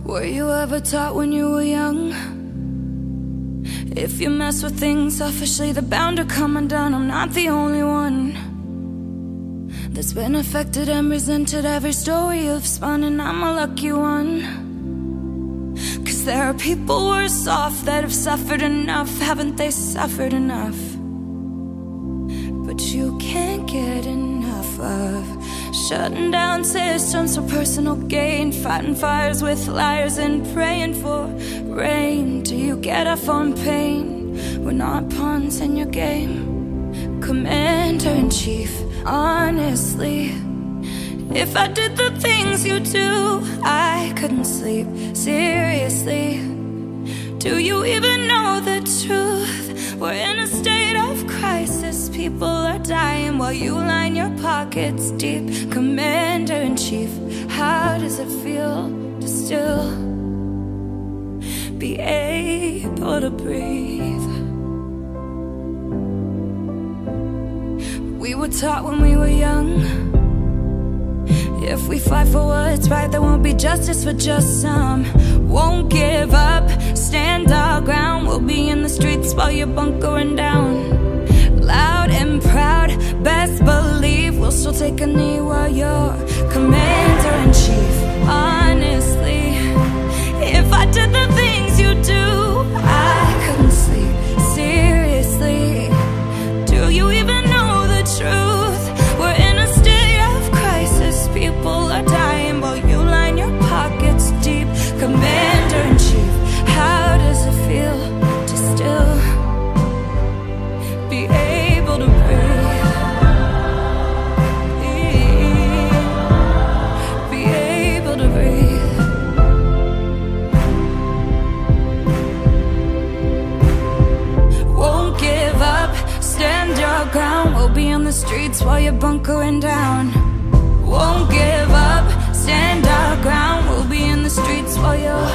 Were you ever taught when you were young? If you mess with things selfishly, they're bound to come undone. I'm not the only one that's been affected and resented every story you've spun, and I'm a lucky one. 'Cause there are people worse off that have suffered enough. Haven't they suffered enough? But you can't get enough of shutting down systems for personal gain, fighting fires with liars and praying for rain. Do you get off on pain? We're not pawns in your game, Commander-in-Chief. Honestly, if I did the things you do, I couldn't sleep. Seriously, do you even know the truth? We're in a state of crisis. People are dying while you line your pockets deep. Commander-in-Chief, how does it feel to still be able to breathe? We were taught when we were young, if we fight for what's right, there won't be justice for just some. Won't give up, stand our ground. We'll be in the streets while you're bunkering down. Loud and proud, best believe we'll still take a knee while you're Commander-in-Chief. Honestly, if I did the things you do, I couldn't sleep. Seriously, do you even know the truth? We're in a state of crisis. People are dying while you line your pockets deep. Commander-in-Chief, how does it feel to still be able to breathe? Be able to breathe. Won't give up, stand your ground. We'll be on the streets while you're bunkering down. Won't give up, stand our ground. We'll be in the streets while you're